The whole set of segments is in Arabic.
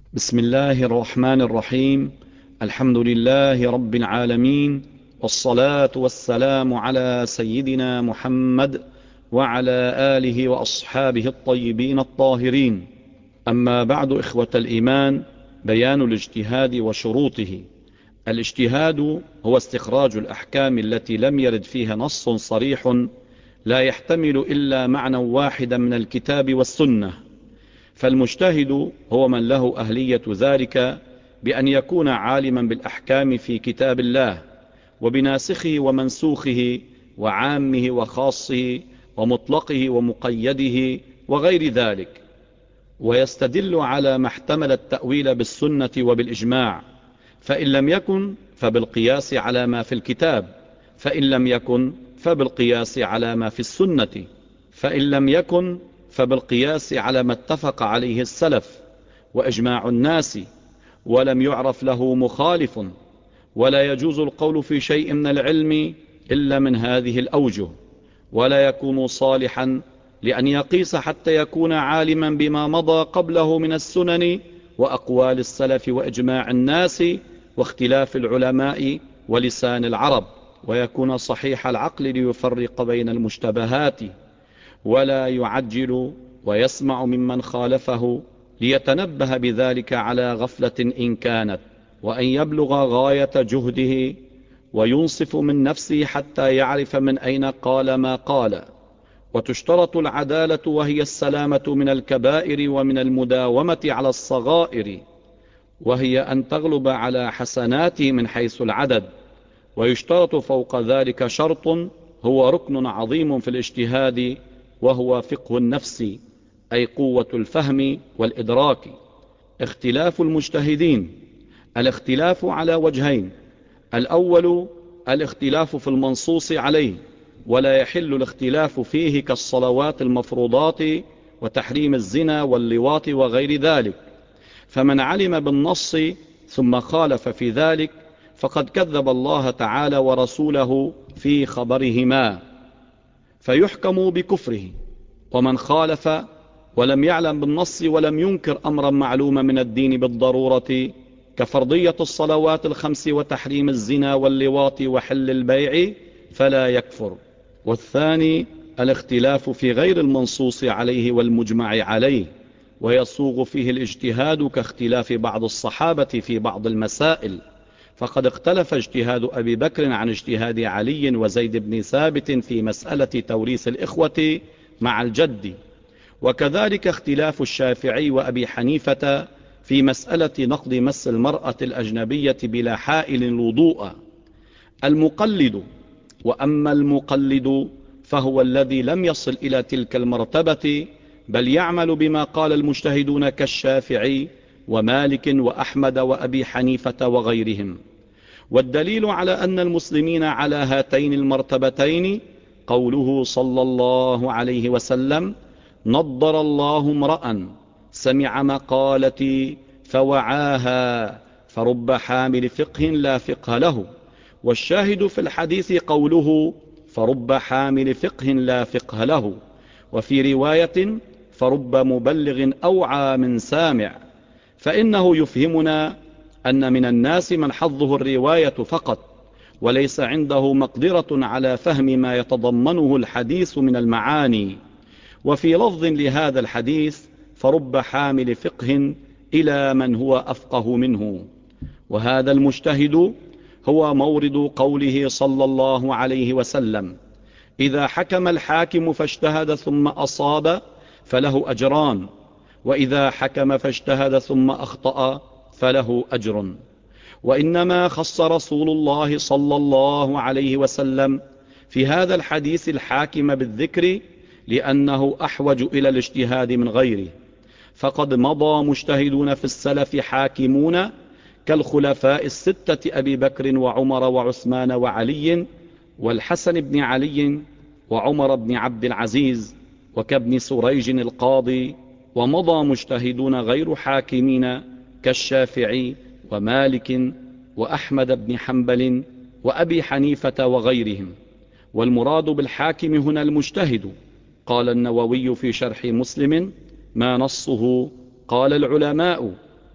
بسم الله الرحمن الرحيم. الحمد لله رب العالمين، والصلاة والسلام على سيدنا محمد وعلى آله وأصحابه الطيبين الطاهرين. أما بعد، إخوة الإيمان، بيان الاجتهاد وشروطه. الاجتهاد هو استخراج الأحكام التي لم يرد فيها نص صريح لا يحتمل إلا معنى واحدا من الكتاب والسنة. فالمجتهد هو من له أهلية ذلك بأن يكون عالما بالأحكام في كتاب الله وبناسخه ومنسوخه وعامه وخاصه ومطلقه ومقيده وغير ذلك، ويستدل على ما احتمل التأويل بالسنة وبالإجماع، فإن لم يكن فبالقياس على ما في الكتاب، فإن لم يكن فبالقياس على ما في السنة، فإن لم يكن فبالقياس على ما اتفق عليه السلف وإجماع الناس ولم يعرف له مخالف. ولا يجوز القول في شيء من العلم إلا من هذه الأوجه، ولا يكون صالحا لأن يقيس حتى يكون عالما بما مضى قبله من السنن وأقوال السلف وإجماع الناس واختلاف العلماء ولسان العرب، ويكون صحيح العقل ليفرق بين المشتبهات، ولا يعجل ويسمع ممن خالفه ليتنبه بذلك على غفلة إن كانت، وأن يبلغ غاية جهده وينصف من نفسه حتى يعرف من أين قال ما قال. وتشترط العدالة، وهي السلامة من الكبائر ومن المداومة على الصغائر، وهي أن تغلب على حسناته من حيث العدد. ويشترط فوق ذلك شرط هو ركن عظيم في الاجتهاد، وهو فقه النفس، أي قوة الفهم والإدراك. اختلاف المجتهدين. الاختلاف على وجهين: الأول الاختلاف في المنصوص عليه، ولا يحل الاختلاف فيه كالصلوات المفروضات وتحريم الزنا واللواط وغير ذلك، فمن علم بالنص ثم خالف في ذلك فقد كذب الله تعالى ورسوله في خبرهما فيحكم بكفره. ومن خالف ولم يعلم بالنص ولم ينكر أمرا معلوما من الدين بالضرورة كفرضية الصلوات الخمس وتحريم الزنا واللواط وحل البيع فلا يكفر. والثاني الاختلاف في غير المنصوص عليه والمجمع عليه، ويصوغ فيه الاجتهاد كاختلاف بعض الصحابة في بعض المسائل، فقد اختلف اجتهاد أبي بكر عن اجتهاد علي وزيد بن ثابت في مسألة توريث الإخوة مع الجد، وكذلك اختلاف الشافعي وأبي حنيفة في مسألة نقض مس المرأة الأجنبية بلا حائل الوضوء. المقلد. وأما المقلد فهو الذي لم يصل إلى تلك المرتبة، بل يعمل بما قال المجتهدون كالشافعي ومالك وأحمد وأبي حنيفة وغيرهم. والدليل على أن المسلمين على هاتين المرتبتين قوله صلى الله عليه وسلم: نضر الله امرأ سمع مقالتي فوعاها فرب حامل فقه لا فقه له. والشاهد في الحديث قوله فرب حامل فقه لا فقه له، وفي رواية فرب مبلغ أوعى من سامع، فإنه يفهمنا أن من الناس من حظه الرواية فقط وليس عنده مقدرة على فهم ما يتضمنه الحديث من المعاني. وفي لفظ لهذا الحديث فرب حامل فقه إلى من هو أفقه منه. وهذا المجتهد هو مورد قوله صلى الله عليه وسلم: إذا حكم الحاكم فاجتهد ثم أصاب فله أجران، وإذا حكم فاجتهد ثم أخطأ فله أجر. وإنما خص رسول الله صلى الله عليه وسلم في هذا الحديث الحاكم بالذكر لأنه أحوج إلى الاجتهاد من غيره، فقد مضى مجتهدون في السلف حاكمون كالخلفاء الستة أبي بكر وعمر وعثمان وعلي والحسن بن علي وعمر بن عبد العزيز وكابن سريج القاضي. ومضى مجتهدون غير حاكمين كالشافعي ومالك وأحمد بن حنبل وأبي حنيفة وغيرهم. والمراد بالحاكم هنا المجتهد. قال النووي في شرح مسلم: ما نصه؟ قال العلماء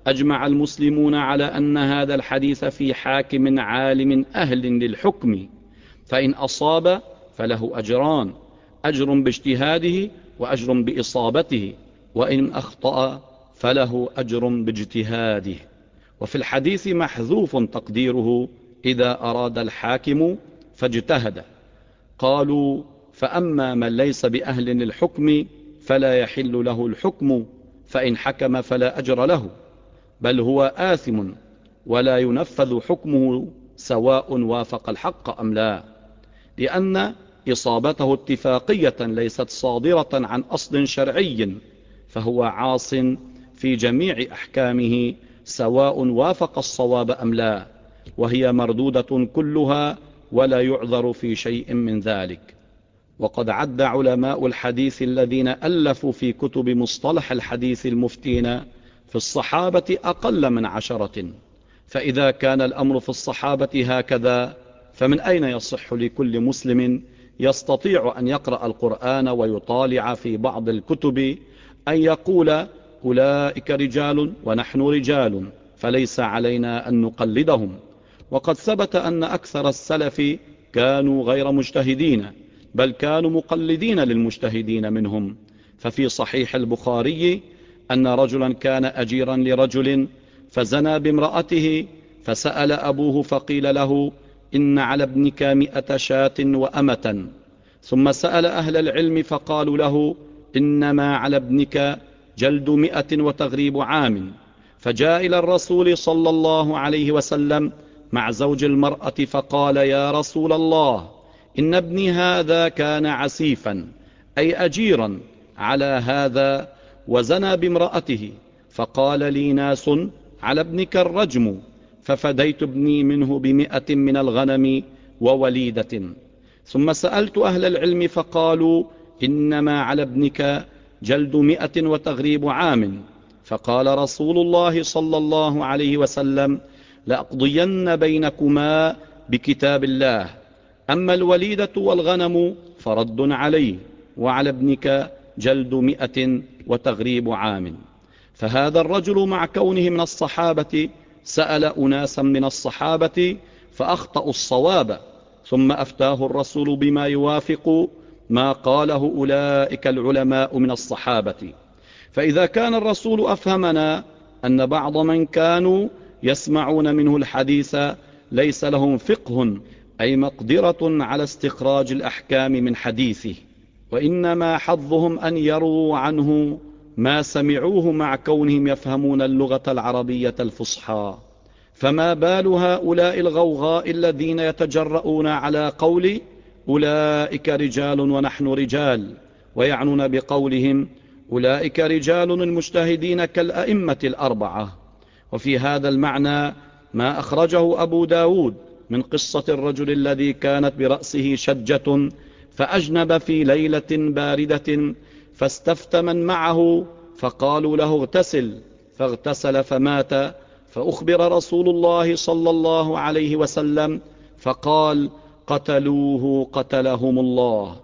أجمع المسلمون على أن هذا الحديث في حاكم عالم أهل للحكم، فإن أصاب فله أجران: أجر باجتهاده وأجر بإصابته، وإن أخطأ فله أجر باجتهاده. وفي الحديث محذوف تقديره: إذا أراد الحاكم فاجتهد. قالوا: فأما من ليس بأهل للحكم فلا يحل له الحكم، فإن حكم فلا أجر له، بل هو آثم ولا ينفذ حكمه سواء وافق الحق أم لا، لأن إصابته اتفاقية ليست صادرة عن أصل شرعي، فهو عاص في جميع أحكامه سواء وافق الصواب أم لا، وهي مردودة كلها ولا يعذر في شيء من ذلك. وقد عد علماء الحديث الذين ألفوا في كتب مصطلح الحديث المفتين في الصحابة أقل من 10. فإذا كان الأمر في الصحابة هكذا، فمن أين يصح لكل مسلم يستطيع أن يقرأ القرآن ويطالع في بعض الكتب أن يقول: أولئك رجال ونحن رجال فليس علينا أن نقلدهم؟ وقد ثبت أن أكثر السلف كانوا غير مجتهدين، بل كانوا مقلدين للمجتهدين منهم. ففي صحيح البخاري أن رجلا كان أجيرا لرجل فزنى بامرأته، فسأل أبوه فقيل له: إن على ابنك 100 شاة وأمة. ثم سأل أهل العلم فقالوا له: إنما على ابنك جلد 100 وتغريب عام. فجاء إلى الرسول صلى الله عليه وسلم مع زوج المرأة فقال: يا رسول الله، إن ابني هذا كان عسيفا، أي أجيرا على هذا، وزنى بامرأته، فقال لي ناس: على ابنك الرجم، ففديت ابني منه ب100 من الغنم ووليدة. ثم سألت أهل العلم فقالوا: إنما على ابنك جلد 100 وتغريب عام. فقال رسول الله صلى الله عليه وسلم: لأقضين بينكما بكتاب الله، أما الوليدة والغنم فرد عليه، وعلى ابنك جلد 100 وتغريب عام. فهذا الرجل مع كونه من الصحابة سأل أناسا من الصحابة فأخطأوا الصواب، ثم أفتاه الرسول بما يوافق ما قاله أولئك العلماء من الصحابة. فإذا كان الرسول أفهمنا أن بعض من كانوا يسمعون منه الحديث ليس لهم فقه، أي مقدرة على استخراج الأحكام من حديثه، وإنما حظهم أن يروا عنه ما سمعوه مع كونهم يفهمون اللغة العربية الفصحى، فما بال هؤلاء الغوغاء الذين يتجرؤون على قول أولئك رجال ونحن رجال، ويعنون بقولهم أولئك رجال المجتهدين كالأئمة الأربعة. وفي هذا المعنى ما أخرجه أبو داود من قصة الرجل الذي كانت برأسه شجة فأجنب في ليلة باردة، فاستفتى من معه فقالوا له: اغتسل، فاغتسل فمات. فأخبر رسول الله صلى الله عليه وسلم فقال: قتلوه قتلهم الله.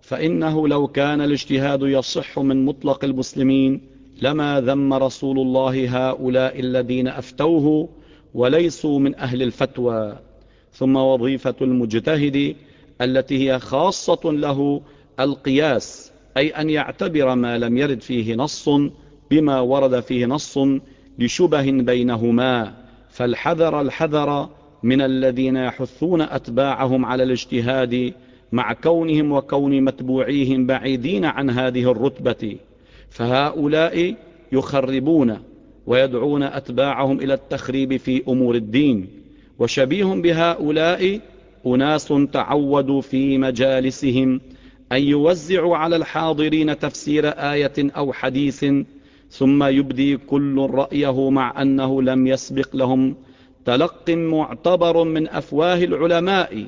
فإنه لو كان الاجتهاد يصح من مطلق المسلمين لما ذم رسول الله هؤلاء الذين أفتوه وليسوا من أهل الفتوى. ثم وظيفة المجتهد التي هي خاصة له القياس، أي أن يعتبر ما لم يرد فيه نص بما ورد فيه نص لشبه بينهما، فالحذر الحذر من الذين يحثون أتباعهم على الاجتهاد مع كونهم وكون متبوعيهم بعيدين عن هذه الرتبة، فهؤلاء يخربون ويدعون أتباعهم إلى التخريب في أمور الدين. وشبيه بهؤلاء أناس تعودوا في مجالسهم أن يوزعوا على الحاضرين تفسير آية أو حديث، ثم يبدي كل رأيه مع أنه لم يسبق لهم تلق معتبر من أفواه العلماء.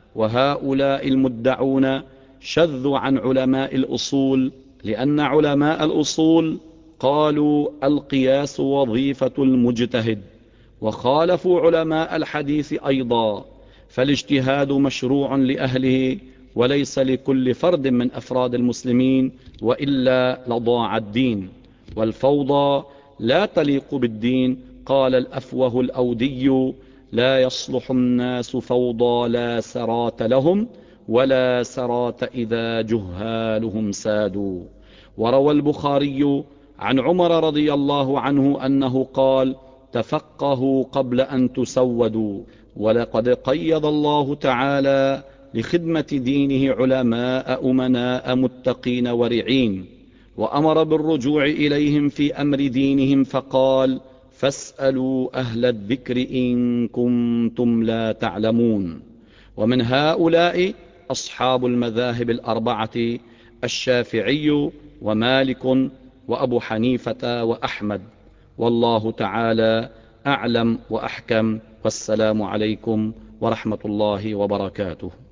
وهؤلاء المدعون شذوا عن علماء الأصول، لأن علماء الأصول قالوا القياس وظيفة المجتهد، وخالفوا علماء الحديث أيضا، فالاجتهاد مشروع لأهله وليس لكل فرد من أفراد المسلمين، وإلا لضاع الدين. والفوضى لا تليق بالدين. قال الأفوه الأودي: لا يصلح الناس فوضى لا سرات لهم، ولا سرات إذا جهالهم سادوا. وروى البخاري عن عمر رضي الله عنه أنه قال: تفقهوا قبل أن تسودوا. ولقد قيض الله تعالى لخدمة دينه علماء أمناء متقين ورعين، وأمر بالرجوع إليهم في أمر دينهم فقال: فاسألوا أهل الذكر إن كنتم لا تعلمون. ومن هؤلاء أصحاب المذاهب الأربعة: الشافعي ومالك وأبو حنيفة وأحمد. والله تعالى أعلم وأحكم، والسلام عليكم ورحمة الله وبركاته.